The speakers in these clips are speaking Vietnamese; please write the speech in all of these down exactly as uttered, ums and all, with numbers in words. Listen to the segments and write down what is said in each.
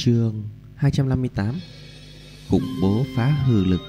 Chương hai trăm năm mươi tám. Khủng bố phá hư lực.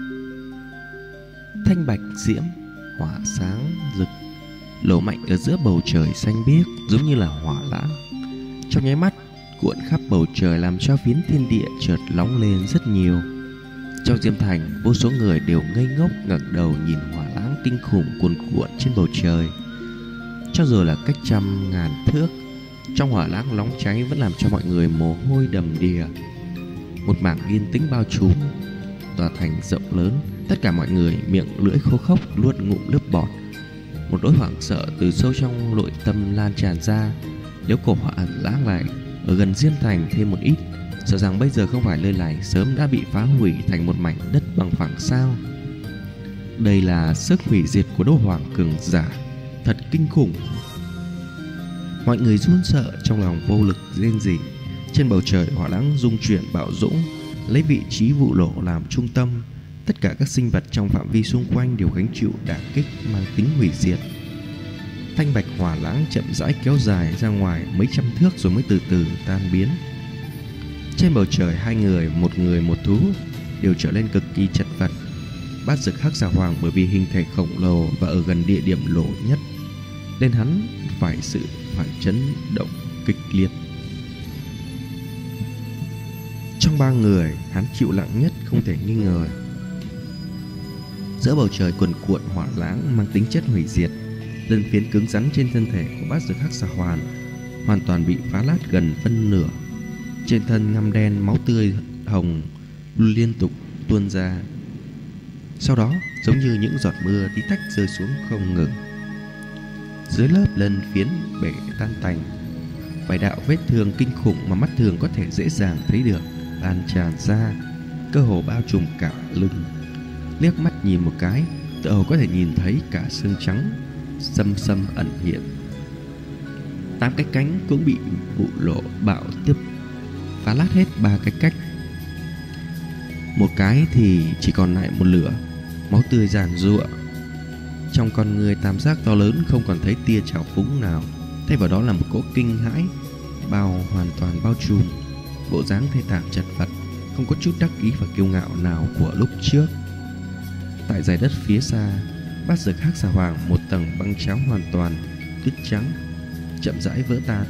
Thanh bạch diễm, hỏa sáng rực, lổ mạnh ở giữa bầu trời xanh biếc, giống như là hỏa lãng. Trong nháy mắt cuộn khắp bầu trời, làm cho phiến thiên địa chợt nóng lên rất nhiều. Trong Diêm Thành, vô số người đều ngây ngốc ngẩng đầu nhìn hỏa lãng kinh khủng cuồn cuộn trên bầu trời. Cho dù là cách trăm ngàn thước, trong hỏa lãng nóng cháy vẫn làm cho mọi người mồ hôi đầm đìa. Một mảng yên tĩnh bao trùm tòa thành rộng lớn, tất cả mọi người miệng lưỡi khô khốc nuốt ngụm nước bọt. Một nỗi hoảng sợ từ sâu trong nội tâm lan tràn ra. Nếu cổ hỏa lãng này ở gần Diêm Thành thêm một ít, sợ rằng bây giờ không phải nơi này sớm đã bị phá hủy thành một mảnh đất bằng phẳng sao. Đây là sức hủy diệt của đô hoàng cường giả, thật kinh khủng. Mọi người run sợ trong lòng vô lực rên rỉ. Trên bầu trời hỏa lãng dung chuyển bạo dũng, lấy vị trí vụ lộ làm trung tâm. Tất cả các sinh vật trong phạm vi xung quanh đều gánh chịu đả kích mang tính hủy diệt. Thanh bạch hỏa lãng chậm rãi kéo dài ra ngoài mấy trăm thước rồi mới từ từ tan biến. Trên bầu trời, hai người, một người một thú, đều trở nên cực kỳ chật vật. Bát Dực Hắc Xà Hoàng bởi vì hình thể khổng lồ và ở gần địa điểm lộ nhất, nên hắn phải sự phản chấn động kịch liệt. Trong ba người, hắn chịu nặng nhất không thể nghi ngờ. Giữa bầu trời cuồn cuộn hỏa lãng mang tính chất hủy diệt, lân phiến cứng rắn trên thân thể của Bát Dực Hắc Xà Hoàng hoàn toàn bị phá nát gần phân nửa. Trên thân ngăm đen, máu tươi hồng liên tục tuôn ra. Sau đó giống như những giọt mưa tí tách rơi xuống không ngừng. Dưới lớp lân phiến bể tan tành, vài đạo vết thương kinh khủng mà mắt thường có thể dễ dàng thấy được lan tràn ra, cơ hồ bao trùm cả lưng. Liếc mắt nhìn một cái, tựa hồ có thể nhìn thấy cả xương trắng xâm xâm ẩn hiện. Tám cái cánh cũng bị vụ lộ bạo tiếp phá lát hết ba cái cách. Một cái thì chỉ còn lại một lửa, máu tươi giàn giụa. Trong con người tam giác to lớn không còn thấy tia trào phúng nào, thay vào đó là một cỗ kinh hãi bao hoàn toàn bao trùm. Bộ dáng thê thảm chật vật, không có chút đắc ý và kiêu ngạo nào của lúc trước. Tại dải đất phía xa, Bát Dực Hắc Xà Hoàng một tầng băng trắng hoàn toàn tuyết trắng chậm rãi vỡ tan.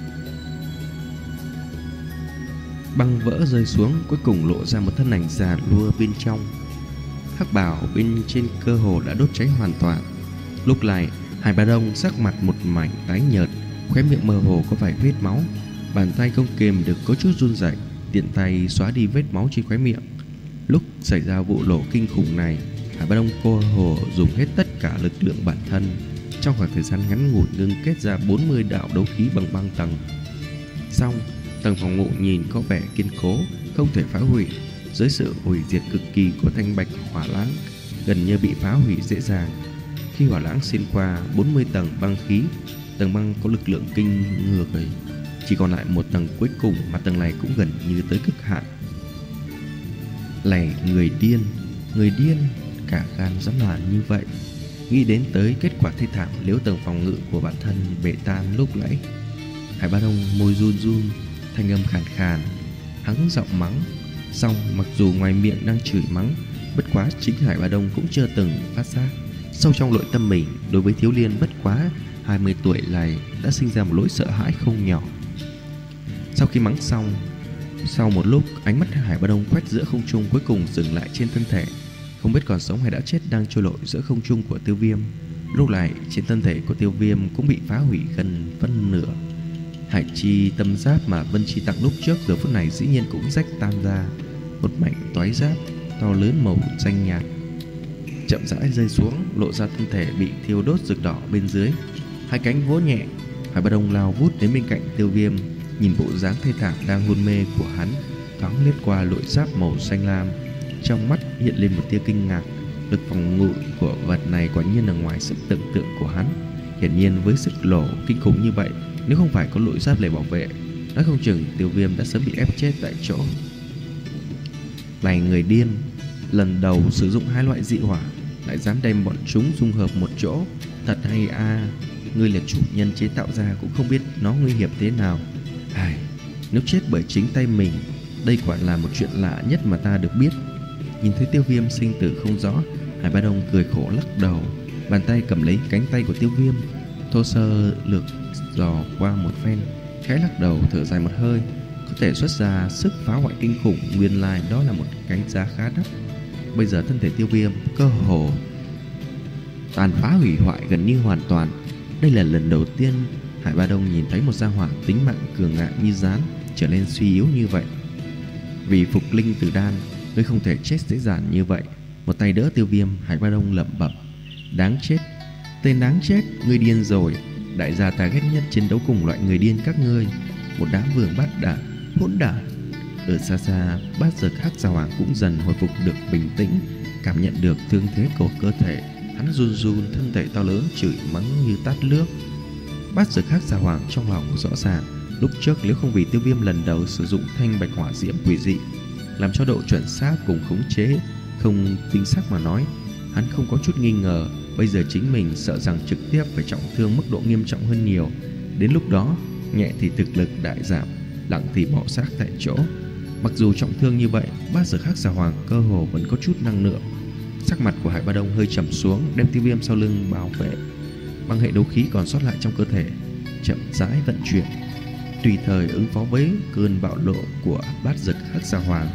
Băng vỡ rơi xuống, cuối cùng lộ ra một thân ảnh già nua bên trong. Hắc bào bên trên cơ hồ đã đốt cháy hoàn toàn. Lúc này Hải Bá Đông sắc mặt một mảnh tái nhợt, khóe miệng mơ hồ có vài vết máu, bàn tay không kềm được có chút run rẩy, tiện tay xóa đi vết máu trên khóe miệng. Lúc xảy ra vụ nổ kinh khủng này, Hải Bá Đông cô hồ dùng hết tất cả lực lượng bản thân, trong khoảng thời gian ngắn ngủi ngưng kết ra bốn mươi đạo đấu khí bằng băng tầng. Xong, tầng phòng ngự nhìn có vẻ kiên cố, không thể phá hủy. Dưới sự hủy diệt cực kỳ của thanh bạch hỏa lãng, gần như bị phá hủy dễ dàng. Khi hỏa lãng xuyên qua bốn mươi tầng băng khí, tầng băng có lực lượng kinh người, chỉ còn lại một tầng cuối cùng, mà tầng này cũng gần như tới cực hạn. Này người điên, người điên, cả gan dám làm như vậy. Nghĩ đến tới kết quả thê thảm nếu tầng phòng ngự của bản thân bể tan lúc nãy, Hải Bá Đông môi run run, thanh âm khàn khàn, hắn giọng mắng. Xong mặc dù ngoài miệng đang chửi mắng, bất quá chính Hải Bá Đông cũng chưa từng phát giác, sâu trong nội tâm mình đối với thiếu niên bất quá hai mươi tuổi này đã sinh ra một nỗi sợ hãi không nhỏ. Sau khi mắng xong, sau một lúc, ánh mắt Hải Bá Đông quét giữa không trung, cuối cùng dừng lại trên thân thể không biết còn sống hay đã chết đang trôi nổi giữa không trung của Tiêu Viêm. Lúc này trên thân thể của Tiêu Viêm cũng bị phá hủy gần phân nửa. Hải chi tâm giáp mà Vân Chi tặng lúc trước giờ phút này dĩ nhiên cũng rách tan ra. Một mảnh toái giáp to lớn màu xanh nhạt chậm rãi rơi xuống, lộ ra thân thể bị thiêu đốt rực đỏ bên dưới. Hai cánh vỗ nhẹ, Hải Bá Đông lao vút đến bên cạnh Tiêu Viêm, nhìn bộ dáng thê thảm đang hôn mê của hắn, thoáng liếc qua lội giáp màu xanh lam, trong mắt hiện lên một tia kinh ngạc. Lực phòng ngự của vật này quả nhiên là ngoài sức tưởng tượng của hắn. Hiển nhiên với sức nổ kinh khủng như vậy, nếu không phải có lội giáp để bảo vệ, nói không chừng Tiêu Viêm đã sớm bị ép chết tại chỗ. Này người điên, lần đầu sử dụng hai loại dị hỏa lại dám đem bọn chúng dung hợp một chỗ, thật hay a. À, ngươi là chủ nhân chế tạo ra cũng không biết nó nguy hiểm thế nào. Ai, nếu chết bởi chính tay mình, đây quả là một chuyện lạ nhất mà ta được biết. Nhìn thấy Tiêu Viêm sinh tử không rõ, Hải Ba Đông cười khổ lắc đầu, bàn tay cầm lấy cánh tay của Tiêu Viêm, thô sơ lược dò qua một phen, khẽ lắc đầu thở dài một hơi. Có thể xuất ra sức phá hoại kinh khủng, nguyên lai đó là một cái giá khá đắt. Bây giờ thân thể Tiêu Viêm cơ hồ tàn phá hủy hoại gần như hoàn toàn. Đây là lần đầu tiên Hải Ba Đông nhìn thấy một gia hỏa tính mạng cường ngạn như rắn trở nên suy yếu như vậy. Vì phục linh tử đan, ngươi không thể chết dễ dàng như vậy. Một tay đỡ Tiêu Viêm, Hải Ba Đông lẩm bẩm: đáng chết, tên đáng chết, ngươi điên rồi. Đại gia ta ghét nhất chiến đấu cùng loại người điên các ngươi, một đám vương bát đản, hỗn đản. Ở xa xa, Bát Dược Hắc Xà Hoàng cũng dần hồi phục được bình tĩnh, cảm nhận được thương thế của cơ thể, hắn run run, thân thể to lớn chửi mắng như tát nước. Bát Dược Hắc Xà Hoàng trong lòng rõ ràng, lúc trước nếu không vì Tiêu Viêm lần đầu sử dụng thanh bạch hỏa diễm quỷ dị làm cho độ chuẩn xác cùng khống chế không chính xác mà nói, hắn không có chút nghi ngờ bây giờ chính mình sợ rằng trực tiếp phải trọng thương mức độ nghiêm trọng hơn nhiều. Đến lúc đó, nhẹ thì thực lực đại giảm, nặng thì bỏ xác tại chỗ. Mặc dù trọng thương như vậy, Bát Dược Hắc Xà Hoàng cơ hồ vẫn có chút năng lượng. Sắc mặt của Hải Ba Đông hơi trầm xuống, đem Tiêu Viêm sau lưng bảo vệ, băng hệ đấu khí còn sót lại trong cơ thể chậm rãi vận chuyển, tùy thời ứng phó với cơn bạo nộ của Bát Dược Hắc Xà Hoàng.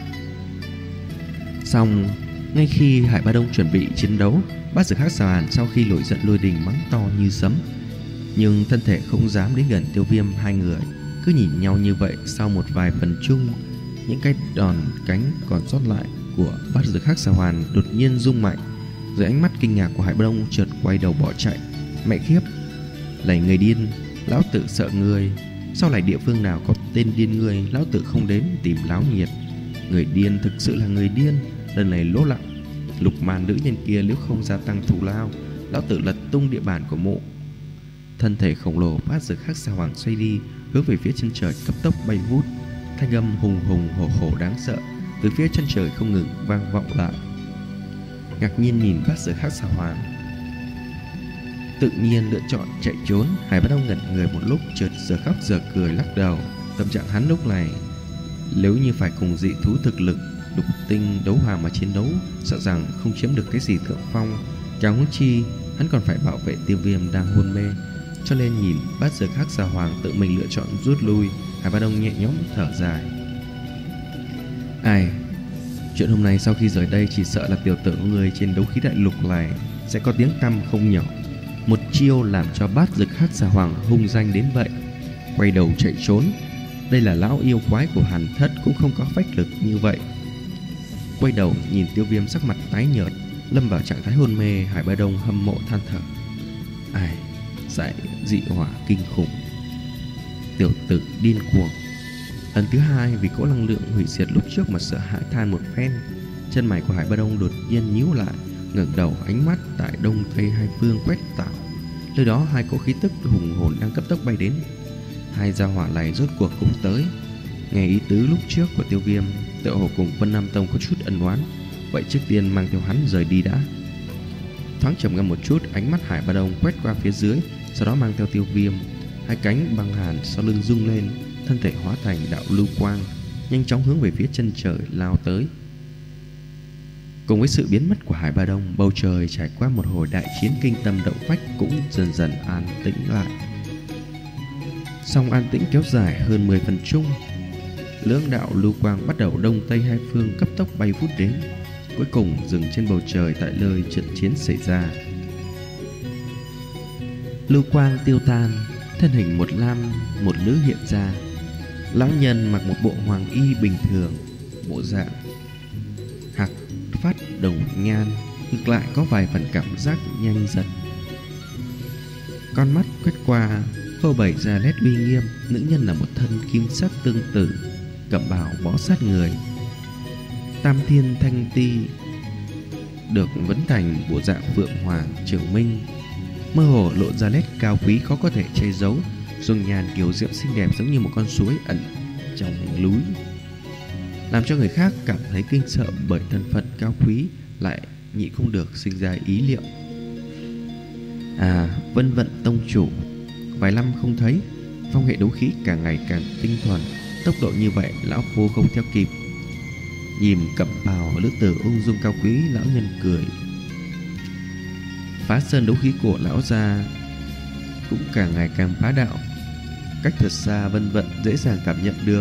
Xong, ngay khi Hải Ba Đông chuẩn bị chiến đấu, Bát Dược Hắc Xà Hoàng sau khi nổi giận lôi đình mắng to như sấm, nhưng thân thể không dám đến gần Tiêu Viêm. Hai người cứ nhìn nhau như vậy. Sau một vài phần chung, những cái đòn cánh còn sót lại của Bát Dược Hắc Xà Hoàng đột nhiên rung mạnh. Dưới ánh mắt kinh ngạc của Hải Ba Đông, chợt quay đầu bỏ chạy. Mẹ khiếp, lầy người điên, lão tử sợ ngươi. Sau này địa phương nào có tên điên ngươi, lão tử không đến tìm láo nhiệt. Người điên thực sự là người điên, lần này lỗ lặng. Lục màn nữ nhân kia nếu không gia tăng thù lao, lão tử lật tung địa bàn của mộ. Thân thể khổng lồ Bát Dược Hắc Xà Hoàng xoay đi, hướng về phía chân trời cấp tốc bay vút. Thanh âm hùng hùng hổ hổ đáng sợ từ phía chân trời không ngừng vang vọng lại. Ngạc nhiên nhìn Bát Dược Hắc Xà Hoàng, tự nhiên lựa chọn chạy trốn. Hải Ba Đông ngẩn người một lúc, chợt giờ khóc giờ cười lắc đầu. Tâm trạng hắn lúc này, nếu như phải cùng dị thú thực lực lục tinh đấu hoàng mà chiến đấu, sợ rằng không chiếm được cái gì thượng phong. Càng huống chi hắn còn phải bảo vệ Tiêu Viêm đang hôn mê. Cho nên nhìn Bát Dược Hắc Xà Hoàng tự mình lựa chọn rút lui, Hải Ba Đông nhẹ nhõm thở dài. Ai, chuyện hôm nay sau khi rời đây chỉ sợ là tiểu tử của người trên đấu khí đại lục này sẽ có tiếng tăm không nhỏ. Một chiêu làm cho Bát Dược Hắc Xà Hoàng hung danh đến vậy, quay đầu chạy trốn. Đây là lão yêu quái của Hàn Thất cũng không có phách lực như vậy. Quay đầu nhìn Tiêu Viêm sắc mặt tái nhợt, lâm vào trạng thái hôn mê, Hải Ba Đông hâm mộ than thở. Ai, giải dị hỏa kinh khủng, tiểu tử điên cuồng. Lần thứ hai vì cỗ năng lượng hủy diệt lúc trước mà sợ hãi than một phen. Chân mày của Hải Ba Đông đột nhiên nhíu lại, ngẩng đầu ánh mắt tại đông tây hai phương quét tảo. Nơi đó hai cỗ khí tức hùng hồn đang cấp tốc bay đến. Hai gia hỏa này rốt cuộc cũng tới. Nghe ý tứ lúc trước của Tiêu Viêm, tựa hồ cùng Vân Nam Tông có chút ân oán, vậy trước tiên mang theo hắn rời đi đã. Thoáng trầm ngâm một chút, ánh mắt Hải Ba Đông quét qua phía dưới, sau đó mang theo Tiêu Viêm. Hai cánh băng hàn sau lưng rung lên, thân thể hóa thành đạo lưu quang, nhanh chóng hướng về phía chân trời lao tới. Cùng với sự biến mất của Hải Ba Đông, bầu trời trải qua một hồi đại chiến kinh tâm động phách cũng dần dần an tĩnh lại. Song an tĩnh kéo dài hơn mười phần chung, lưỡng đạo lưu quang bắt đầu đông tây hai phương cấp tốc bay vút đến, cuối cùng dừng trên bầu trời tại nơi trận chiến xảy ra. Lưu quang tiêu tan, thân hình một nam một nữ hiện ra. Lão nhân mặc một bộ hoàng y bình thường, bộ dạng hạc phát đồng nhan, ngược lại có vài phần cảm giác nhanh giật. Con mắt quét qua phô bày ra nét uy nghiêm. Nữ nhân là một thân kim sắc tương tự, cẩm bào bó sát người, tam thiên thanh ti được vấn thành bộ dạng phượng hoàng trường minh, mơ hồ lộ ra nét cao quý khó có thể che giấu. Dung nhan kiều diễm xinh đẹp giống như một con suối ẩn trong núi, làm cho người khác cảm thấy kinh sợ bởi thân phận cao quý, lại nhịn không được sinh ra ý liệu. À, Vân Vận tông chủ, vài năm không thấy, phong hệ đấu khí càng ngày càng tinh thuần, tốc tốc độ như vậy, lão phu không theo kịp. Nhìn cẩm bào lữ tử ung dung cao quý, lão nhân cười. Phá sơn đấu khí của lão gia cũng càng ngày càng bá đạo. Cách thật xa Vân Vận dễ dàng cảm nhận được.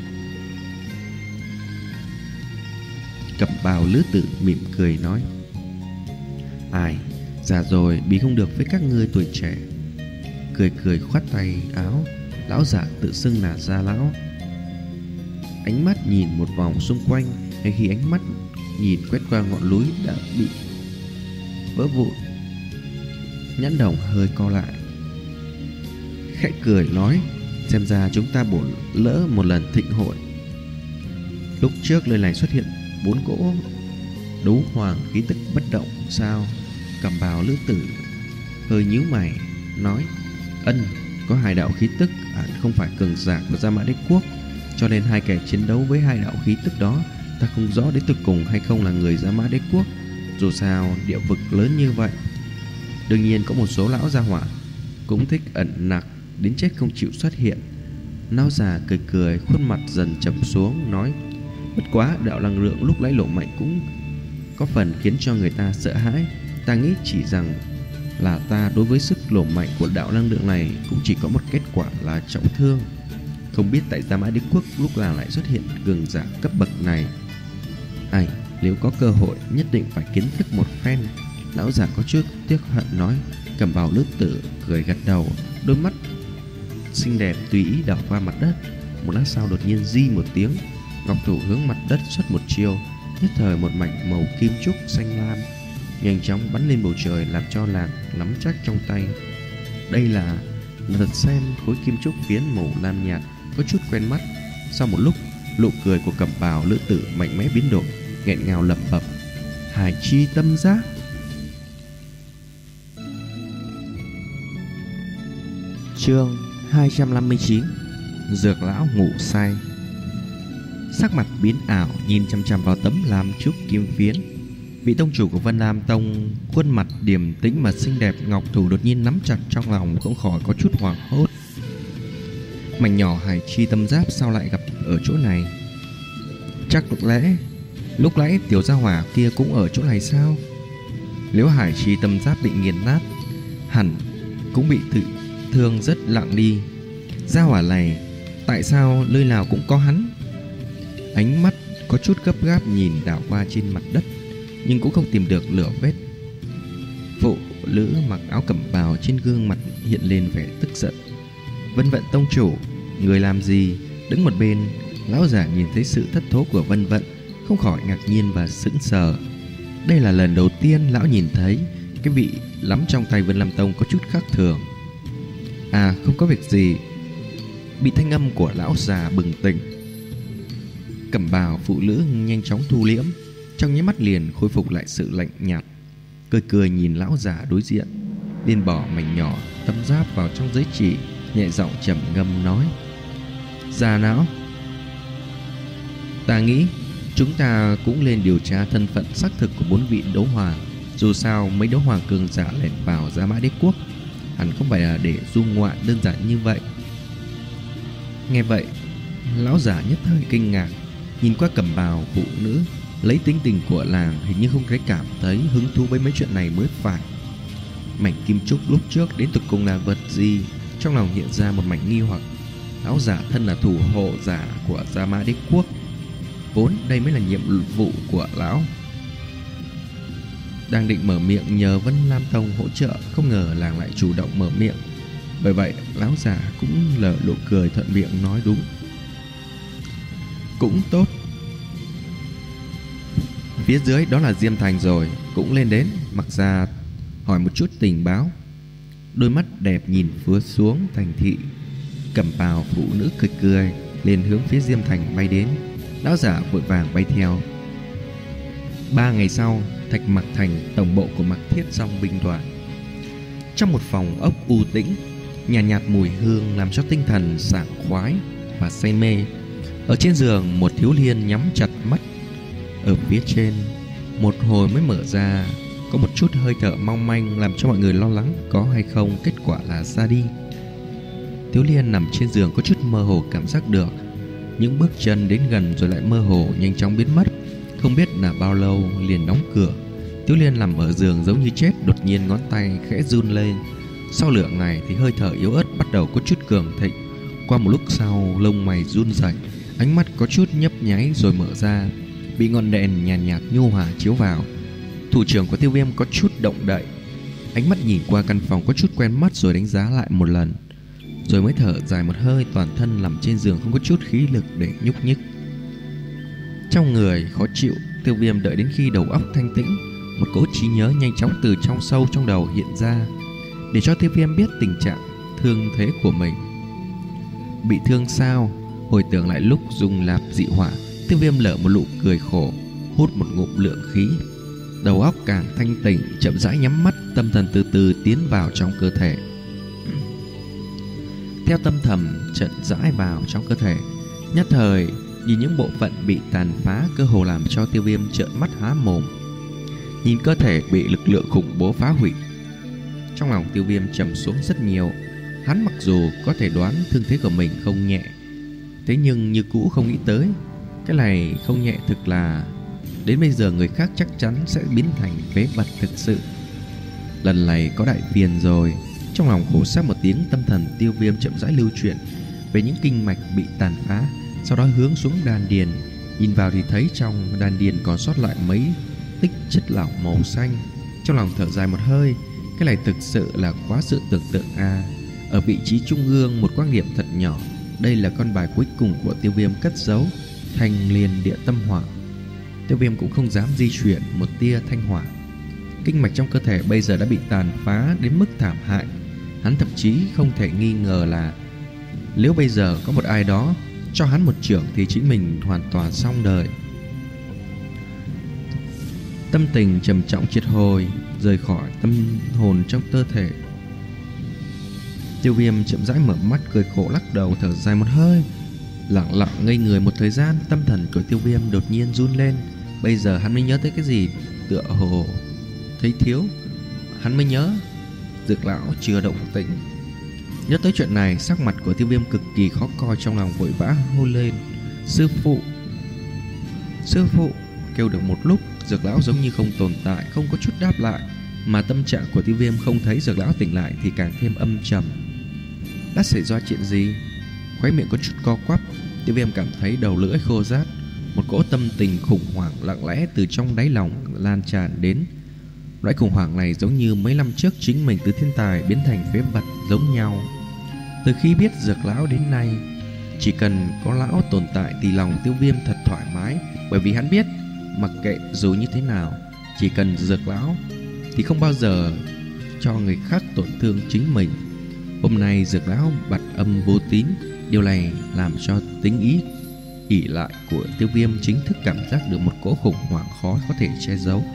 Cẩm bào lữ tử mỉm cười nói: Ai, già rồi bí không được với các ngươi tuổi trẻ. Cười cười khoát tay áo, lão giả tự xưng là gia lão. Ánh mắt nhìn một vòng xung quanh, ngay khi ánh mắt nhìn quét qua ngọn núi đã bị vỡ vụn, nhãn đồng hơi co lại, khẽ cười nói: Xem ra chúng ta bỏ lỡ một lần thịnh hội. Lúc trước nơi này xuất hiện bốn cỗ đấu hoàng khí tức bất động sao? Cầm bào lữ tử hơi nhíu mày nói: Ân, có hai đạo khí tức hẳn không phải cường giả của Gia Mã Đế Quốc, cho nên hai kẻ chiến đấu với hai đạo khí tức đó, ta không rõ đến cuối cùng hay không là người Gia Mã Đế Quốc. Dù sao địa vực lớn như vậy, đương nhiên có một số lão gia hỏa cũng thích ẩn nặc đến chết không chịu xuất hiện. Lão già cười cười, khuôn mặt dần trầm xuống nói: Bất quá đạo năng lượng lúc lấy lộ mạnh cũng có phần khiến cho người ta sợ hãi. Ta nghĩ chỉ rằng là ta đối với sức lộ mạnh của đạo năng lượng này cũng chỉ có một kết quả là trọng thương. Không biết tại Gia Mã Đế Quốc lúc nào lại xuất hiện cường giả cấp bậc này. Ai, nếu có cơ hội nhất định phải kiến thức một phen. Lão già có chút tiếc hận nói. Cầm bào lữ tử cười gật đầu, đôi mắt xinh đẹp tùy ý đảo qua mặt đất. Một lát sau đột nhiên di một tiếng, ngọc thủ hướng mặt đất xuất một chiêu, nhất thời một mảnh màu kim trúc xanh lam nhanh chóng bắn lên bầu trời, làm cho làng nắm chắc trong tay. Đây là lật xem khối kim trúc phiến màu lam nhạt có chút quen mắt. Sau một lúc, nụ cười của cẩm bào lữ tử mạnh mẽ biến đổi, nghẹn ngào lẩm bẩm: Hải chi tâm giác. Chương hai trăm năm mươi chín. Dược lão ngủ say. Sắc mặt biến ảo nhìn chăm chăm vào tấm lam trúc kim phiến. Vị tông chủ của Vân Lam Tông khuôn mặt điềm tĩnh mà xinh đẹp, ngọc thủ đột nhiên nắm chặt, trong lòng không khỏi có chút hoảng hốt. Mảnh nhỏ hải chi tâm giáp sao lại gặp ở chỗ này? Chắc lúc lẽ lúc nãy tiểu gia hỏa kia cũng ở chỗ này sao? Nếu hải chi tâm giáp bị nghiền nát, hẳn cũng bị tự thương rất nặng đi. Gia hỏa này tại sao nơi nào cũng có hắn? Ánh mắt có chút gấp gáp nhìn đảo qua trên mặt đất, nhưng cũng không tìm được lửa vết. Phụ nữ mặc áo cẩm bào trên gương mặt hiện lên vẻ tức giận. Vân Vận tông chủ, người làm gì? Đứng một bên, lão giả nhìn thấy sự thất thố của Vân Vận, không khỏi ngạc nhiên và sững sờ. Đây là lần đầu tiên lão nhìn thấy cái vị nắm trong tay Vân Lam Tông có chút khác thường. À, không có việc gì. Bị thanh âm của lão già bừng tỉnh, cẩm bào phụ nữ nhanh chóng thu liễm, trong nháy mắt liền khôi phục lại sự lạnh nhạt. Cười cười nhìn lão già đối diện, liền bỏ mảnh nhỏ tâm giáp vào trong giấy chỉ, nhẹ giọng trầm ngâm nói: Già não, ta nghĩ chúng ta cũng lên điều tra thân phận xác thực của bốn vị đấu hoàng. Dù sao mấy đấu hoàng cường giả lẻn vào Gia Mã Đế Quốc hẳn không phải là để du ngoạn đơn giản như vậy. Nghe vậy, lão giả nhất thời kinh ngạc, nhìn qua cẩm bào phụ nữ. Lấy tính tình của làng, hình như không thấy cảm thấy hứng thú với mấy chuyện này mới phải. Mảnh kim trúc lúc trước đến tột cùng là vật gì? Trong lòng hiện ra một mảnh nghi hoặc. Lão giả thân là thủ hộ giả của Gia Mã Đế Quốc, vốn đây mới là nhiệm vụ của lão. Đang định mở miệng nhờ Vân Lam Tông hỗ trợ, không ngờ làng lại chủ động mở miệng. Bởi vậy lão già cũng lờ nụ cười thuận miệng nói: Đúng, cũng tốt. Phía dưới đó là Diêm Thành rồi, cũng lên đến. Mặc ra hỏi một chút tình báo. Đôi mắt đẹp nhìn phía xuống thành thị. Cẩm bào phụ nữ cười cười liền hướng phía Diêm Thành bay đến. Lão giả vội vàng bay theo. Ba ngày sau, Thạch Mặc Thành, tổng bộ của Mặc Thiết Song binh đoàn. Trong một phòng ốc u tĩnh, nhàn nhạt, nhạt mùi hương làm cho tinh thần sảng khoái và say mê. Ở trên giường, một thiếu niên nhắm chặt mắt. Ở phía trên, một hồi mới mở ra, có một chút hơi thở mong manh làm cho mọi người lo lắng có hay không kết quả là ra đi. Thiếu niên nằm trên giường có chút mơ hồ cảm giác được Những bước chân đến gần rồi lại mơ hồ nhanh chóng biến mất. Không biết là bao lâu liền đóng cửa. Tiểu Liên nằm ở giường giống như chết. Đột nhiên ngón tay khẽ run lên. Sau lửa ngày thì hơi thở yếu ớt bắt đầu có chút cường thịnh. Qua một lúc sau, lông mày run rẩy, ánh mắt có chút nhấp nháy rồi mở ra, bị ngọn đèn nhàn nhạt, nhạt nhu hòa chiếu vào. Thủ trưởng của Tiêu Viêm có chút động đậy, ánh mắt nhìn qua căn phòng có chút quen mắt rồi đánh giá lại một lần, rồi mới thở dài một hơi. Toàn thân nằm trên giường không có chút khí lực để nhúc nhích. Trong người khó chịu, Tiêu Viêm đợi đến khi đầu óc thanh tĩnh, một cỗ trí nhớ nhanh chóng từ trong sâu trong đầu hiện ra, để cho Tiêu Viêm biết tình trạng thương thế của mình. Bị thương sao? Hồi tưởng lại lúc dùng lạp dị hỏa, Tiêu Viêm lở một nụ cười khổ, hút một ngụm lượng khí. Đầu óc càng thanh tỉnh, chậm rãi nhắm mắt, tâm thần từ từ tiến vào trong cơ thể. Theo tâm thầm chậm rãi vào trong cơ thể, nhất thời nhìn những bộ phận bị tàn phá, cơ hồ làm cho Tiêu Viêm trợn mắt há mồm. Nhìn cơ thể bị lực lượng khủng bố phá hủy, trong lòng Tiêu Viêm trầm xuống rất nhiều. Hắn mặc dù có thể đoán thương thế của mình không nhẹ, thế nhưng như cũ không nghĩ tới cái này không nhẹ thực là đến bây giờ người khác chắc chắn sẽ biến thành phế vật thực sự. Lần này có đại phiền rồi. Trong lòng khổ sát một tiếng, tâm thần Tiêu Viêm chậm rãi lưu chuyển về những kinh mạch bị tàn phá, sau đó hướng xuống đan điền. Nhìn vào thì thấy trong đan điền còn sót lại mấy tích chất lỏng màu xanh. Trong lòng thở dài một hơi, cái này thực sự là quá sự tưởng tượng a. À, ở vị trí trung ương một quang điểm thật nhỏ, đây là con bài cuối cùng của Tiêu Viêm cất giấu, Thanh Liên Địa Tâm Hỏa. Tiêu Viêm cũng không dám di chuyển một tia thanh hỏa. Kinh mạch trong cơ thể bây giờ đã bị tàn phá đến mức thảm hại. Hắn thậm chí không thể nghi ngờ là nếu bây giờ có một ai đó cho hắn một chưởng thì chính mình hoàn toàn xong đời. Tâm tình trầm trọng triệt hồi, rời khỏi tâm hồn trong cơ thể. Tiêu Viêm chậm rãi mở mắt, cười khổ lắc đầu, thở dài một hơi, lặng lặng ngây người một thời gian. Tâm thần của Tiêu Viêm đột nhiên run lên. Bây giờ hắn mới nhớ tới cái gì, tựa hồ thấy thiếu. Hắn mới nhớ Dược lão chưa động tĩnh. Nhớ tới chuyện này, sắc mặt của Tiêu Viêm cực kỳ khó coi, trong lòng vội vã hô lên: sư phụ, sư phụ. Kêu được một lúc, Dược lão giống như không tồn tại, không có chút đáp lại. Mà tâm trạng của Tiêu Viêm không thấy Dược lão tỉnh lại thì càng thêm âm trầm. Đã xảy ra chuyện gì? Khóe miệng có chút co quắp, Tiêu Viêm cảm thấy đầu lưỡi khô rát. Một cỗ tâm tình khủng hoảng lặng lẽ từ trong đáy lòng lan tràn đến. Loại khủng hoảng này giống như mấy năm trước chính mình từ thiên tài biến thành phế vật giống nhau. Từ khi biết Dược lão đến nay, chỉ cần có lão tồn tại thì lòng Tiêu Viêm thật thoải mái. Bởi vì hắn biết, mặc kệ dù như thế nào, chỉ cần Dược lão thì không bao giờ cho người khác tổn thương chính mình. Hôm nay Dược lão bặt âm vô tín, điều này làm cho tính ý ỷ lại của Tiêu Viêm chính thức cảm giác được một cỗ khủng hoảng khó có thể che giấu.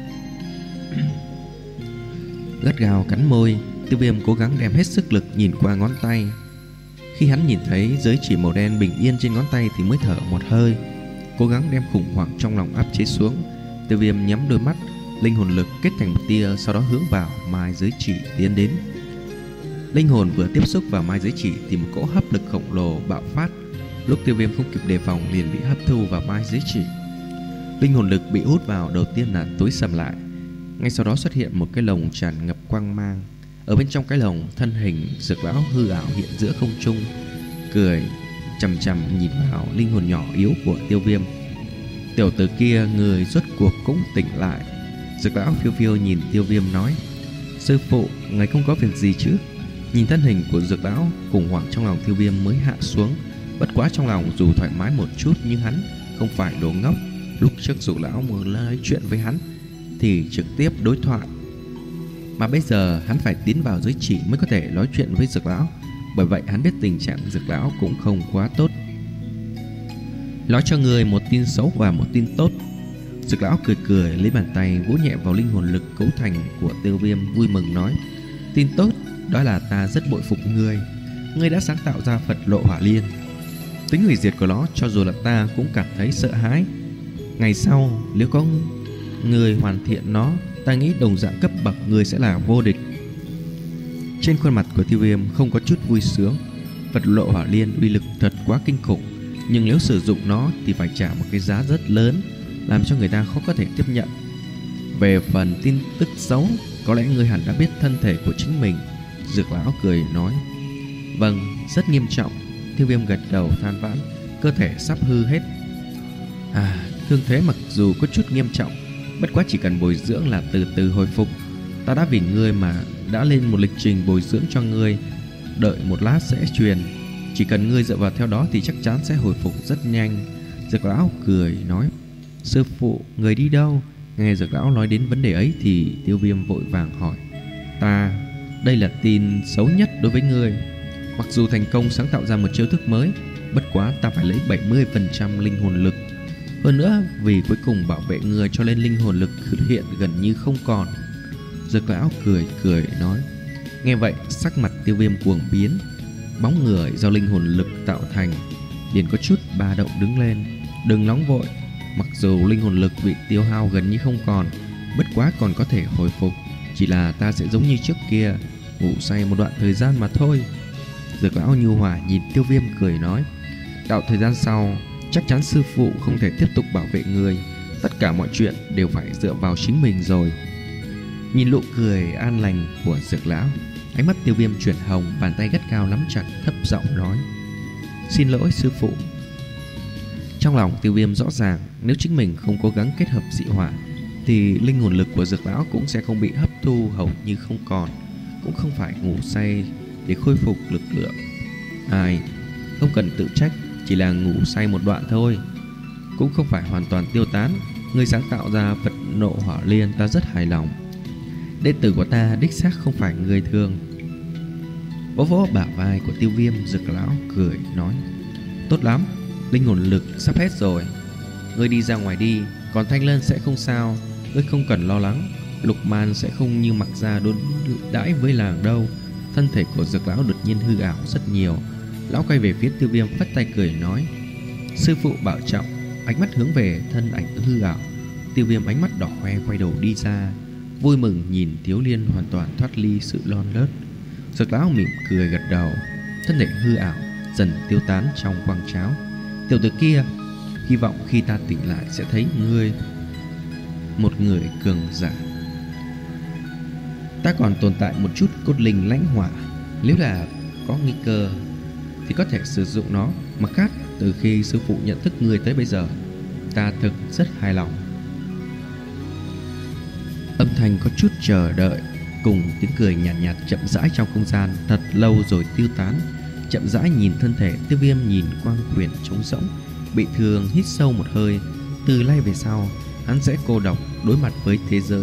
Gắt gao cắn môi, Tiêu Viêm cố gắng đem hết sức lực nhìn qua ngón tay. Khi hắn nhìn thấy giới chỉ màu đen bình yên trên ngón tay thì mới thở một hơi, cố gắng đem khủng hoảng trong lòng áp chế xuống. Tiêu Viêm nhắm đôi mắt, linh hồn lực kết thành một tia, sau đó hướng vào mai giới chỉ tiến đến. Linh hồn vừa tiếp xúc vào mai giới chỉ thì một cỗ hấp lực khổng lồ bạo phát. Lúc Tiêu Viêm không kịp đề phòng liền bị hấp thu vào mai giới chỉ. Linh hồn lực bị hút vào, đầu tiên là tối sầm lại, ngay sau đó xuất hiện một cái lồng tràn ngập quang mang. Ở bên trong cái lồng, thân hình Dược lão hư ảo hiện giữa không trung, cười chằm chằm nhìn vào linh hồn nhỏ yếu của Tiêu Viêm. Tiểu tử kia, người rốt cuộc cũng tỉnh lại. Dược lão phiêu phiêu nhìn Tiêu Viêm nói: sư phụ, ngài không có việc gì chứ? Nhìn thân hình của Dược lão, khủng hoảng trong lòng Tiêu Viêm mới hạ xuống. Bất quá trong lòng dù thoải mái một chút nhưng hắn không phải đồ ngốc. Lúc trước Dược lão muốn nói chuyện với hắn thì trực tiếp đối thoại, mà bây giờ hắn phải tiến vào giới chỉ mới có thể nói chuyện với Dược lão. Bởi vậy hắn biết tình trạng Dược lão cũng không quá tốt. Nói cho người một tin xấu và một tin tốt. Dược lão cười cười, lấy bàn tay vỗ nhẹ vào linh hồn lực cấu thành của Tiêu Viêm, vui mừng nói: tin tốt đó là ta rất bội phục ngươi. Ngươi đã sáng tạo ra Phật Lộ Hỏa Liên. Tính hủy diệt của nó cho dù là ta cũng cảm thấy sợ hãi. Ngày sau nếu có người hoàn thiện nó, ta nghĩ đồng dạng cấp bậc người sẽ là vô địch. Trên khuôn mặt của Tiêu Viêm không có chút vui sướng. Phật Lộ Hỏa Liên uy lực thật quá kinh khủng. nhưng nếu sử dụng nó thì phải trả một cái giá rất lớn, làm cho người ta khó có thể tiếp nhận. Về phần tin tức xấu, có lẽ ngươi hẳn đã biết thân thể của chính mình. Dược lão cười nói. Vâng, rất nghiêm trọng. Tiêu Viêm gật đầu than vãn, cơ thể sắp hư hết. À, thương thế mặc dù có chút nghiêm trọng, bất quá chỉ cần bồi dưỡng là từ từ hồi phục. Ta đã vì ngươi mà đã lên một lịch trình bồi dưỡng cho ngươi, đợi một lát sẽ truyền. Chỉ cần ngươi dựa vào theo đó thì chắc chắn sẽ hồi phục rất nhanh. Dược lão cười nói. Sư phụ, người đi đâu? Nghe Dược lão nói đến vấn đề ấy thì Tiêu Viêm vội vàng hỏi. Ta, đây là tin xấu nhất đối với ngươi. Mặc dù thành công sáng tạo ra một chiêu thức mới, bất quá ta phải lấy bảy mươi phần trăm linh hồn lực. Hơn nữa, vì cuối cùng bảo vệ người cho nên linh hồn lực hiện gần như không còn. Dược lão cười cười nói. Nghe vậy, sắc mặt Tiêu Viêm cuồng biến. Bóng người do linh hồn lực tạo thành liền có chút ba động đứng lên. Đừng nóng vội. Mặc dù linh hồn lực bị tiêu hao gần như không còn, bất quá còn có thể hồi phục. Chỉ là ta sẽ giống như trước kia, ngủ say một đoạn thời gian mà thôi. Dược lão nhu hòa nhìn Tiêu Viêm cười nói. Đạo thời gian sau, chắc chắn sư phụ không thể tiếp tục bảo vệ người. Tất cả mọi chuyện đều phải dựa vào chính mình rồi. Nhìn nụ cười an lành của Dược lão, ánh mắt Tiêu Viêm chuyển hồng, bàn tay gắt cao nắm chặt, thấp giọng nói. Xin lỗi sư phụ. Trong lòng Tiêu Viêm rõ ràng, nếu chính mình không cố gắng kết hợp dị hỏa thì linh hồn lực của Dược lão cũng sẽ không bị hấp thu hầu như không còn. Cũng không phải ngủ say để khôi phục lực lượng. Ai, không cần tự trách, chỉ là ngủ say một đoạn thôi, cũng không phải hoàn toàn tiêu tán. Người sáng tạo ra Phật Nộ Hỏa Liên ta rất hài lòng. Đệ tử của ta đích xác không phải người thường. Vỗ vỗ bả vai của Tiêu Viêm, Dược lão cười nói. Tốt lắm, linh hồn lực sắp hết rồi. Ngươi đi ra ngoài đi, còn Thanh Lân sẽ không sao. Ngươi không cần lo lắng, Lục Man sẽ không như mặc ra đối đãi với làng đâu. Thân thể của Dược lão đột nhiên hư ảo rất nhiều. Lão quay về phía Tiêu Viêm phất tay cười nói. Sư phụ bảo trọng. Ánh mắt hướng về thân ảnh hư ảo. Tiêu Viêm ánh mắt đỏ hoe quay đầu đi ra, vui mừng nhìn Thiếu Liên hoàn toàn thoát ly sự lon lớt. Dược lão mỉm cười gật đầu. Thân thể hư ảo dần tiêu tán trong quang cháo. Tiểu tử kia, hy vọng khi ta tỉnh lại sẽ thấy ngươi một người cường giả. Ta còn tồn tại một chút cốt linh lãnh hỏa, nếu là có nguy cơ thì có thể sử dụng nó. Mặt khác, từ khi sư phụ nhận thức ngươi tới bây giờ, ta thực rất hài lòng. Âm thanh có chút chờ đợi cùng tiếng cười nhạt, nhạt chậm rãi trong không gian thật lâu rồi tiêu tán. Chậm rãi nhìn thân thể Tiêu Viêm nhìn quang quyền trống rỗng, bị thương hít sâu một hơi. Từ nay về sau, hắn sẽ cô độc đối mặt với thế giới.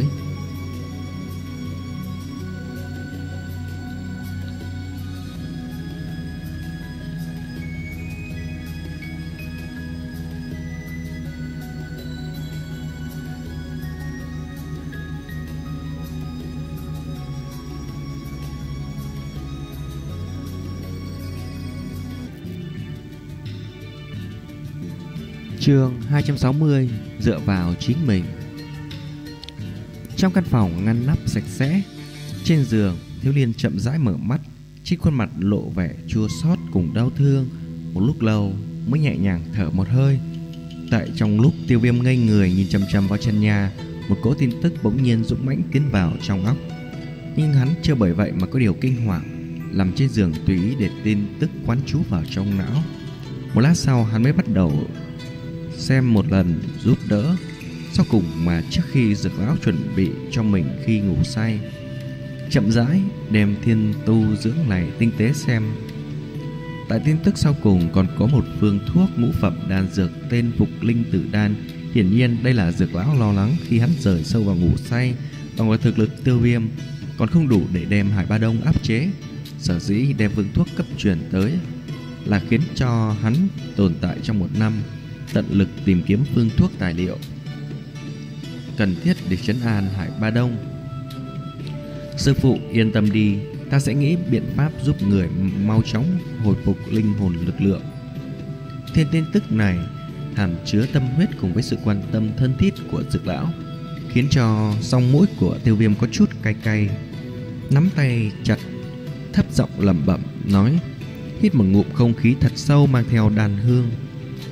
Chương hai trăm sáu mươi. Dựa vào chính mình. Trong căn phòng ngăn nắp sạch sẽ, trên giường, Thiếu Liên chậm rãi mở mắt. Trên khuôn mặt lộ vẻ chua xót cùng đau thương. Một lúc lâu mới nhẹ nhàng thở một hơi. Tại trong lúc Tiêu Viêm ngây người nhìn chằm chằm vào chân nhà, một cỗ tin tức bỗng nhiên dũng mãnh tiến vào trong óc. Nhưng hắn chưa bởi vậy mà có điều kinh hoàng, nằm trên giường tùy ý để tin tức quán trú vào trong não. Một lát sau hắn mới bắt đầu xem một lần giúp đỡ. Sau cùng mà trước khi Dược lão chuẩn bị cho mình khi ngủ say, chậm rãi đem thiên tu dưỡng này tinh tế xem. Tại tin tức sau cùng còn có một phương thuốc ngũ phẩm đan dược tên Phục Linh Tử Đan. Hiển nhiên đây là Dược lão lo lắng khi hắn rời sâu vào ngủ say, bằng với thực lực Tiêu Viêm còn không đủ để đem Hải Ba Đông áp chế. Sở dĩ đem phương thuốc cấp truyền tới là khiến cho hắn tồn tại trong một năm, tận lực tìm kiếm phương thuốc tài liệu cần thiết để trấn an Hải Ba Đông. Sư phụ yên tâm đi, ta sẽ nghĩ biện pháp giúp người mau chóng hồi phục linh hồn lực lượng. Thiên tin tức này hàm chứa tâm huyết cùng với sự quan tâm thân thiết của Dược lão, khiến cho song mũi của Tiêu Viêm có chút cay cay. Nắm tay chặt, thấp giọng lẩm bẩm nói, hít một ngụm không khí thật sâu mang theo đàn hương.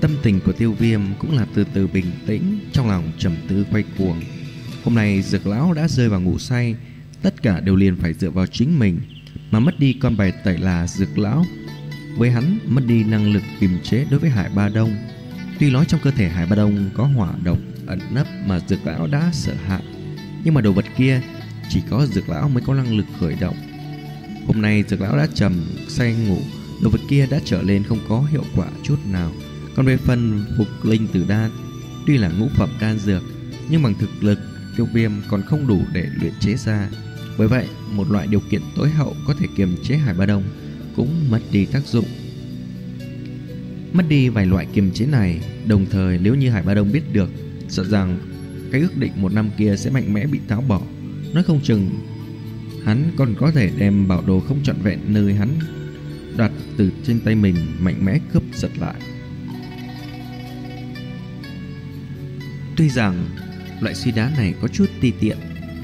Tâm tình của Tiêu Viêm cũng là từ từ bình tĩnh, trong lòng trầm tư quay cuồng. Hôm nay Dược lão đã rơi vào ngủ say, tất cả đều liền phải dựa vào chính mình, mà mất đi con bài tẩy là Dược lão. Với hắn, mất đi năng lực kiềm chế đối với Hải Ba Đông. Tuy nói trong cơ thể Hải Ba Đông có hỏa độc ẩn nấp mà Dược lão đã sợ hãi, nhưng mà đồ vật kia chỉ có Dược lão mới có năng lực khởi động. Hôm nay Dược lão đã trầm say ngủ, đồ vật kia đã trở lên không có hiệu quả chút nào. Còn về phần phục linh tử đan, tuy là ngũ phẩm đan dược, nhưng bằng thực lực Tiêu Viêm còn không đủ để luyện chế ra. Bởi vậy, một loại điều kiện tối hậu có thể kiềm chế Hải Ba Đông cũng mất đi tác dụng. Mất đi vài loại kiềm chế này, đồng thời nếu như Hải Ba Đông biết được, sợ rằng cái ước định một năm kia sẽ mạnh mẽ bị tháo bỏ. Nói không chừng hắn còn có thể đem bảo đồ không trọn vẹn nơi hắn đoạt từ trên tay mình mạnh mẽ cướp giật lại. Tuy rằng loại suy đoán này có chút ti tiện,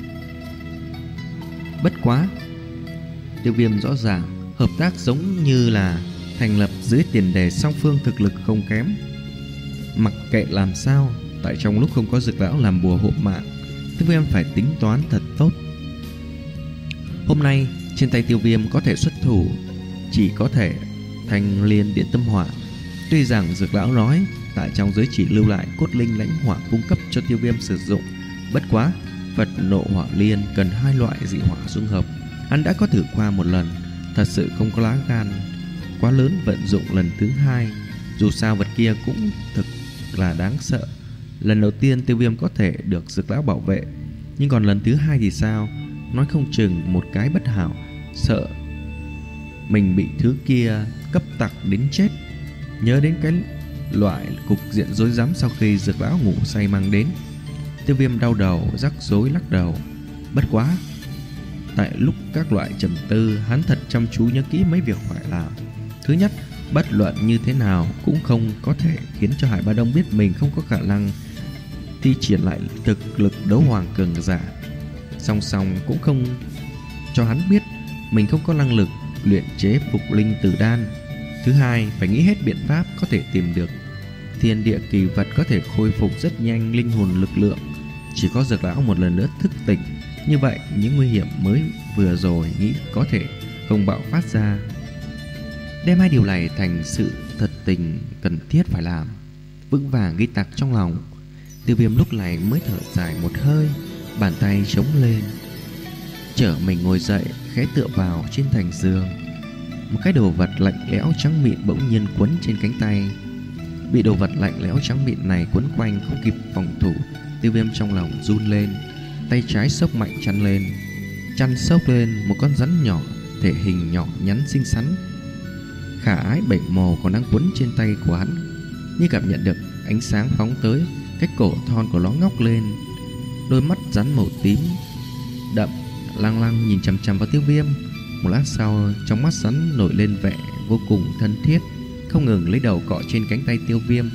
bất quá Tiêu Viêm rõ ràng hợp tác giống như là thành lập dưới tiền đề song phương thực lực không kém. Mặc kệ làm sao, tại trong lúc không có Dược lão làm bùa hộ mạng, Tiêu Viêm phải tính toán thật tốt. Hôm nay trên tay Tiêu Viêm có thể xuất thủ chỉ có thể Thanh Liên Điện Tâm Hỏa. Tuy rằng Dược lão nói tại trong giới chỉ lưu lại cốt linh lãnh hỏa cung cấp cho Tiêu Viêm sử dụng, bất quá Phật Nộ Hỏa Liên cần hai loại dị hỏa dung hợp, hắn đã có thử qua một lần, thật sự không có lá gan quá lớn vận dụng lần thứ hai. Dù sao vật kia cũng thực là đáng sợ. Lần đầu tiên Tiêu Viêm có thể được Dược lão bảo vệ, nhưng còn lần thứ hai thì sao? Nói không chừng một cái bất hảo, sợ mình bị thứ kia cấp tặc đến chết. Nhớ đến cái loại cục diện rối rắm sau khi Dược lão ngủ say mang đến, Tiêu Viêm đau đầu, rắc rối lắc đầu. Bất quá tại lúc các loại trầm tư, hắn thật chăm chú nhớ kỹ mấy việc phải làm. Thứ nhất, bất luận như thế nào cũng không có thể khiến cho Hải Ba Đông biết mình không có khả năng thi triển lại thực lực đấu hoàng cường giả. Song song cũng không cho hắn biết mình không có năng lực luyện chế phục linh tử đan. Thứ hai, phải nghĩ hết biện pháp có thể tìm được thiên địa kỳ vật có thể khôi phục rất nhanh linh hồn lực lượng. Chỉ có Dược lão một lần nữa thức tỉnh, như vậy những nguy hiểm mới vừa rồi nghĩ có thể không bạo phát ra. Đem hai điều này thành sự thật tình cần thiết phải làm, vững vàng ghi tạc trong lòng. Tiêu Viêm lúc này mới thở dài một hơi, bàn tay chống lên, chở mình ngồi dậy, khẽ tựa vào trên thành giường. Một cái đồ vật lạnh lẽo trắng mịn bỗng nhiên quấn trên cánh tay. Bị đồ vật lạnh lẽo trắng mịn này quấn quanh không kịp phòng thủ, Tiêu Viêm trong lòng run lên, tay trái xốc mạnh chăn lên. Chăn xốc lên, một con rắn nhỏ, thể hình nhỏ nhắn xinh xắn, khả ái bảy màu còn đang quấn trên tay của hắn. Như cảm nhận được ánh sáng phóng tới, cái cổ thon của nó ngóc lên, đôi mắt rắn màu tím đậm lăng lăng nhìn chằm chằm vào Tiêu Viêm. Một lát sau, trong mắt rắn nổi lên vẻ vô cùng thân thiết, không ngừng lấy đầu cọ trên cánh tay Tiêu Viêm.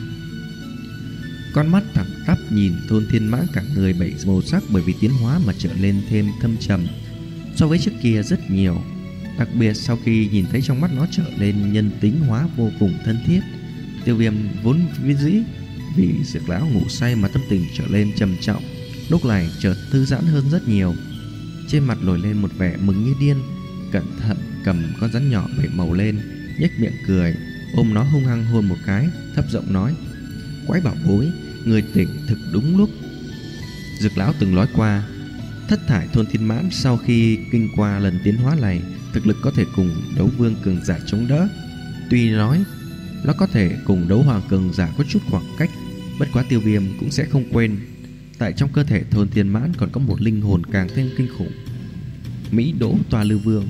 Con mắt thẳng tắp nhìn Thôn Thiên Mãng cả người bảy màu sắc bởi vì tiến hóa mà trở lên thêm thâm trầm so với trước kia rất nhiều. Đặc biệt sau khi nhìn thấy trong mắt nó trở lên nhân tính hóa vô cùng thân thiết, Tiêu Viêm vốn dĩ vì Dược lão ngủ say mà tâm tình trở lên trầm trọng, lúc này chợt thư giãn hơn rất nhiều. Trên mặt nổi lên một vẻ mừng như điên, cẩn thận cầm con rắn nhỏ bảy màu lên, nhếch miệng cười, ôm nó hung hăng hôn một cái, thấp giọng nói: "Quái bảo bối, người tỉnh thực đúng lúc." Dược lão từng nói qua, thất thải Thôn Thiên Mãn sau khi kinh qua lần tiến hóa này, thực lực có thể cùng đấu vương cường giả chống đỡ. Tuy nói nó có thể cùng đấu hoàng cường giả có chút khoảng cách, bất quá Tiêu Viêm cũng sẽ không quên, tại trong cơ thể Thôn Thiên Mãn còn có một linh hồn càng thêm kinh khủng, Mỹ Đỗ Tòa Lư Vương.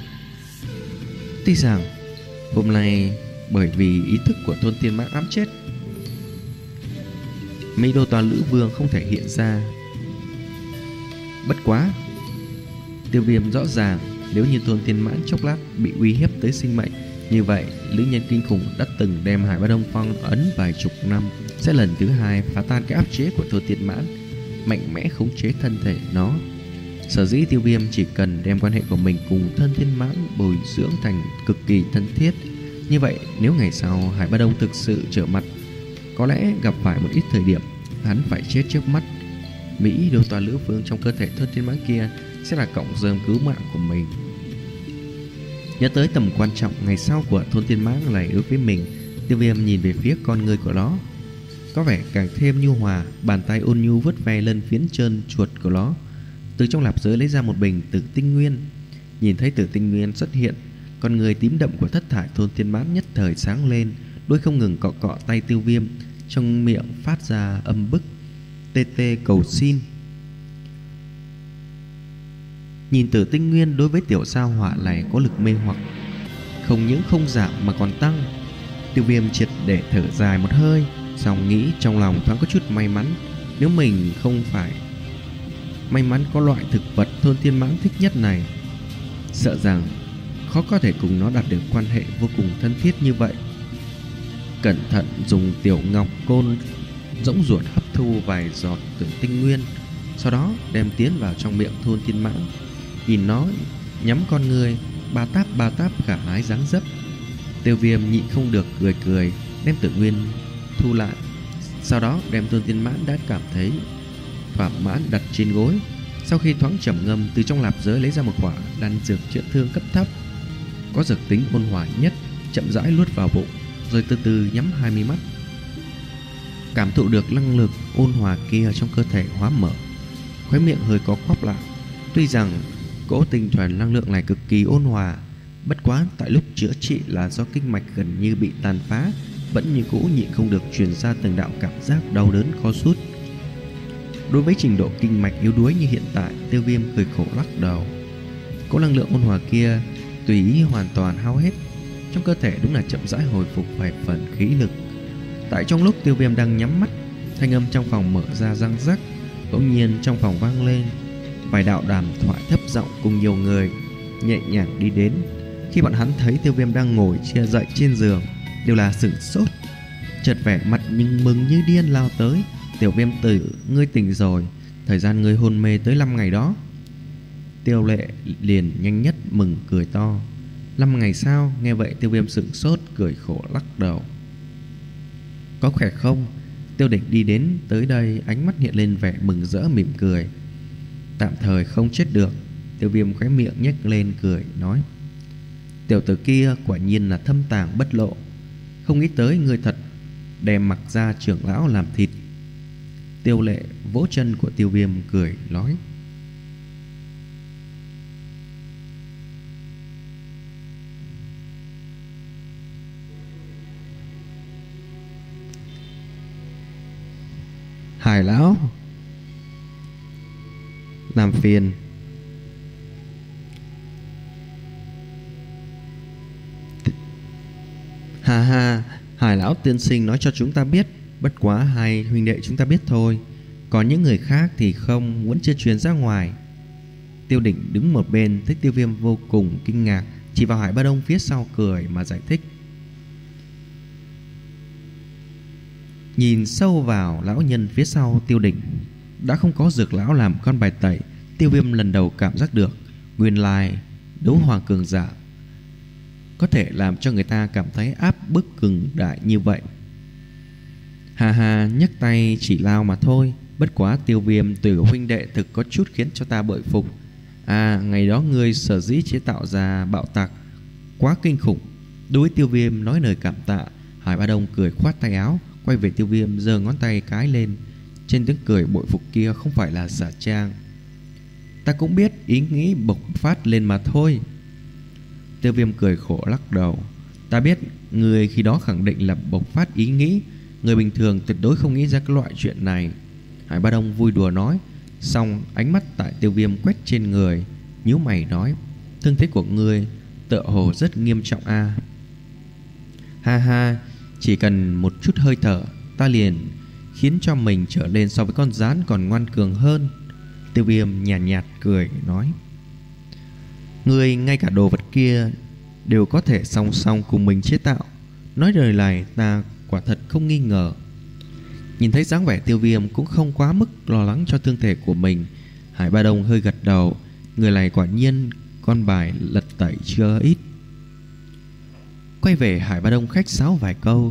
Tuy rằng hôm nay bởi vì ý thức của Thôn Thiên Mãn ám chết, Mỹ Đỗ Tòa Lữ Vương không thể hiện ra, bất quá Tiêu Viêm rõ ràng nếu như Thôn Thiên Mãn chốc lát bị uy hiếp tới sinh mệnh, như vậy lữ nhân kinh khủng đã từng đem Hải Ba Đông phong ấn vài chục năm sẽ lần thứ hai phá tan cái áp chế của Thôn Thiên Mãn, mạnh mẽ khống chế thân thể nó. Sở dĩ Tiêu Viêm chỉ cần đem quan hệ của mình cùng Thôn Thiên Mãn bồi dưỡng thành cực kỳ thân thiết, như vậy nếu ngày sau Hải Ba Đông thực sự trở mặt Có lẽ gặp phải một ít thời điểm hắn phải chết trước mắt, Mỹ điều tòa lữ vương trong cơ thể thôn thiên mãng kia sẽ là cọng rơm cứu mạng của mình. Nhớ tới tầm quan trọng ngày sau của thôn thiên mãng này đối với mình, Tiêu Viêm nhìn về phía con người của nó, có vẻ càng thêm nhu hòa. Bàn tay ôn nhu vuốt ve lên phiến trơn chuột của nó, từ trong lạp giới lấy ra một bình tử tinh nguyên. Nhìn thấy tử tinh nguyên xuất hiện, con người tím đậm của thất thải thôn thiên mãng nhất thời sáng lên, đôi không ngừng cọ cọ tay Tiêu Viêm, trong miệng phát ra âm bức tê tê cầu xin. Nhìn tử tinh nguyên đối với tiểu sao hỏa này có lực mê hoặc, không những không giảm mà còn tăng. Tiêu Viêm triệt để thở dài một hơi, xong nghĩ trong lòng thoáng có chút may mắn. Nếu mình không phải may mắn có loại thực vật thôn thiên mãng thích nhất này, sợ rằng khó có thể cùng nó đạt được quan hệ vô cùng thân thiết như vậy. Cẩn thận dùng tiểu ngọc côn rỗng ruột hấp thu vài giọt tử tinh nguyên, sau đó đem tiến vào trong miệng thôn thiên mãng. Nhìn nó nhắm con người, ba táp ba táp khả ái dáng dấp, Tiêu Viêm nhịn không được cười cười, đem tử nguyên thu lại. Sau đó đem thôn thiên mãng đã cảm thấy thỏa mãn đặt trên gối. Sau khi thoáng trầm ngâm, từ trong lạp giới lấy ra một quả đan dược chữa thương cấp thấp, có dược tính ôn hòa nhất, chậm rãi luốt vào bụng, rồi từ từ nhắm hai mi mắt, cảm thụ được năng lực ôn hòa kia trong cơ thể hóa mở. Khóe miệng hơi có quắp lại. Tuy rằng cỗ tinh thuần năng lượng này cực kỳ ôn hòa, bất quá tại lúc chữa trị là do kinh mạch gần như bị tàn phá, vẫn như cũ nhịn không được truyền ra từng đạo cảm giác đau đớn khó sút. Đối với trình độ kinh mạch yếu đuối như hiện tại, Tiêu Viêm cười khổ lắc đầu. Cỗ năng lượng ôn hòa kia tùy ý hoàn toàn hao hết, trong cơ thể đúng là chậm rãi hồi phục vài phần khí lực. Tại trong lúc Tiêu Viêm đang nhắm mắt, thanh âm trong phòng mở ra răng rắc. Bỗng nhiên trong phòng vang lên vài đạo đàm thoại thấp giọng cùng nhiều người nhẹ nhàng đi đến. Khi bọn hắn thấy Tiêu Viêm đang ngồi chia dậy trên giường, đều là sửng sốt, chợt vẻ mặt nhưng mừng như điên lao tới. Tiểu Viêm tử, ngươi tỉnh rồi, thời gian ngươi hôn mê tới năm ngày đó. Tiêu Lệ liền nhanh nhất mừng cười to. Năm ngày sao? Nghe vậy Tiêu Viêm sửng sốt, cười khổ lắc đầu. Có khỏe không? Tiêu Đỉnh đi đến tới đây, ánh mắt hiện lên vẻ mừng rỡ mỉm cười. Tạm thời không chết được. Tiêu Viêm khóe miệng nhếch lên cười nói, tiểu tử kia quả nhiên là thâm tàng bất lộ, không nghĩ tới ngươi thật đem mặc ra trưởng lão làm thịt. Tiêu Lệ vỗ chân của Tiêu Viêm cười nói, Hải lão làm phiền. Ha ha, Hải lão tiên sinh nói cho chúng ta biết, bất quá hai huynh đệ chúng ta biết thôi, còn những người khác thì không muốn chưa truyền ra ngoài. Tiêu Đỉnh đứng một bên thấy Tiêu Viêm vô cùng kinh ngạc, chỉ vào Hải Ba Đông phía sau cười mà giải thích. Nhìn sâu vào lão nhân phía sau Tiêu Đỉnh, đã không có Dược lão làm con bài tẩy, Tiêu Viêm lần đầu cảm giác được nguyên lai đấu hoàng cường giả có thể làm cho người ta cảm thấy áp bức cường đại như vậy. Hà hà, nhấc tay chỉ lao mà thôi, bất quá Tiêu Viêm từ huynh đệ thực có chút khiến cho ta bội phục. À, ngày đó ngươi sở dĩ chế tạo ra bạo tạc quá kinh khủng. Đối với Tiêu Viêm nói lời cảm tạ, Hải Ba Đông cười khoát tay áo, quay về Tiêu Viêm giơ ngón tay cái lên. Trên tiếng cười bội phục kia không phải là giả trang. Ta cũng biết ý nghĩ bộc phát lên mà thôi. Tiêu Viêm cười khổ lắc đầu. Ta biết người khi đó khẳng định là bộc phát ý nghĩ, người bình thường tuyệt đối không nghĩ ra cái loại chuyện này. Hải Ba Đông vui đùa nói, xong ánh mắt tại Tiêu Viêm quét trên người, nhíu mày nói, thương thế của ngươi tựa hồ rất nghiêm trọng a. À. Ha ha, chỉ cần một chút hơi thở, ta liền khiến cho mình trở lên so với con gián còn ngoan cường hơn. Tiêu Viêm nhàn nhạt, nhạt cười nói, ngươi ngay cả đồ vật kia đều có thể song song cùng mình chế tạo. Nói lời này ta quả thật không nghi ngờ. Nhìn thấy dáng vẻ Tiêu Viêm cũng không quá mức lo lắng cho thương thể của mình, Hải Ba Đông hơi gật đầu. Người này quả nhiên con bài lật tẩy chưa ít. Quay về Hải Ba Đông khách sáo vài câu,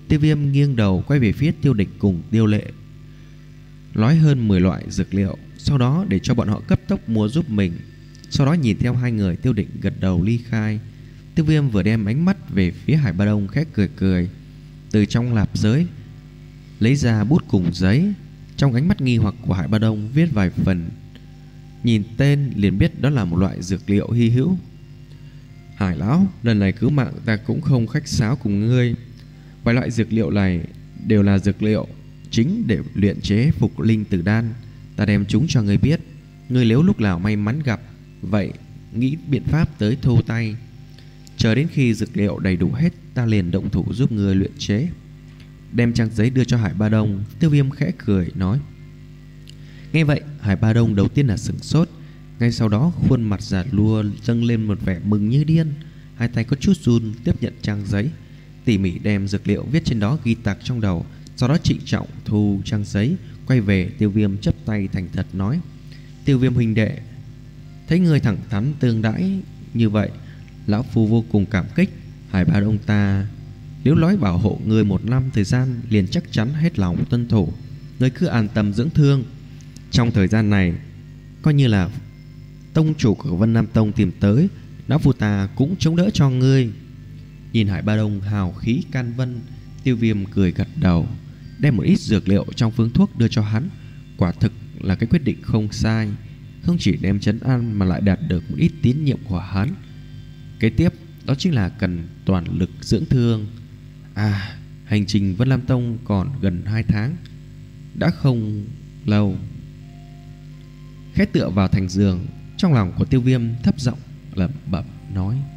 Tiêu Viêm nghiêng đầu quay về phía Tiêu Địch cùng Tiêu Lệ, nói hơn mười loại dược liệu, sau đó để cho bọn họ cấp tốc mua giúp mình. Sau đó nhìn theo hai người Tiêu Định gật đầu ly khai. Tiêu Viêm vừa đem ánh mắt về phía Hải Ba Đông, khẽ cười cười, từ trong lạp giới lấy ra bút cùng giấy. Trong ánh mắt nghi hoặc của Hải Ba Đông viết vài phần, nhìn tên liền biết đó là một loại dược liệu hy hữu. Hải lão, lần này cứu mạng ta cũng không khách sáo cùng ngươi. Vài loại dược liệu này đều là dược liệu chính để luyện chế phục linh tử đan. Ta đem chúng cho ngươi biết. Ngươi nếu lúc nào may mắn gặp, vậy nghĩ biện pháp tới thu tay. Chờ đến khi dược liệu đầy đủ hết, ta liền động thủ giúp ngươi luyện chế. Đem trang giấy đưa cho Hải Ba Đông, Tiêu Viêm khẽ cười nói. Nghe vậy, Hải Ba Đông đầu tiên là sửng sốt, ngay sau đó khuôn mặt già lua dâng lên một vẻ mừng như điên. Hai tay có chút run tiếp nhận trang giấy, tỉ mỉ đem dược liệu viết trên đó ghi tạc trong đầu. Sau đó trịnh trọng thu trang giấy, quay về Tiêu Viêm chắp tay thành thật nói. Tiêu Viêm huynh đệ, thấy người thẳng thắn tương đãi như vậy, lão phu vô cùng cảm kích. Hải Ba Đông ta nếu nói bảo hộ người một năm thời gian, liền chắc chắn hết lòng tuân thủ. Người cứ an tâm dưỡng thương. Trong thời gian này, coi như là tông chủ của Vân Nam Tông tìm tới, lão phu ta cũng chống đỡ cho ngươi. Nhìn Hải Ba Đông hào khí can vân, Tiêu Viêm cười gật đầu, đem một ít dược liệu trong phương thuốc đưa cho hắn. Quả thực là cái quyết định không sai, không chỉ đem trấn an mà lại đạt được một ít tín nhiệm của hắn. Kế tiếp đó chính là cần toàn lực dưỡng thương. À, hành trình Vân Lam Tông còn gần hai tháng, đã không lâu. Khẽ tựa vào thành giường, trong lòng của Tiêu Viêm thấp giọng lẩm bẩm nói.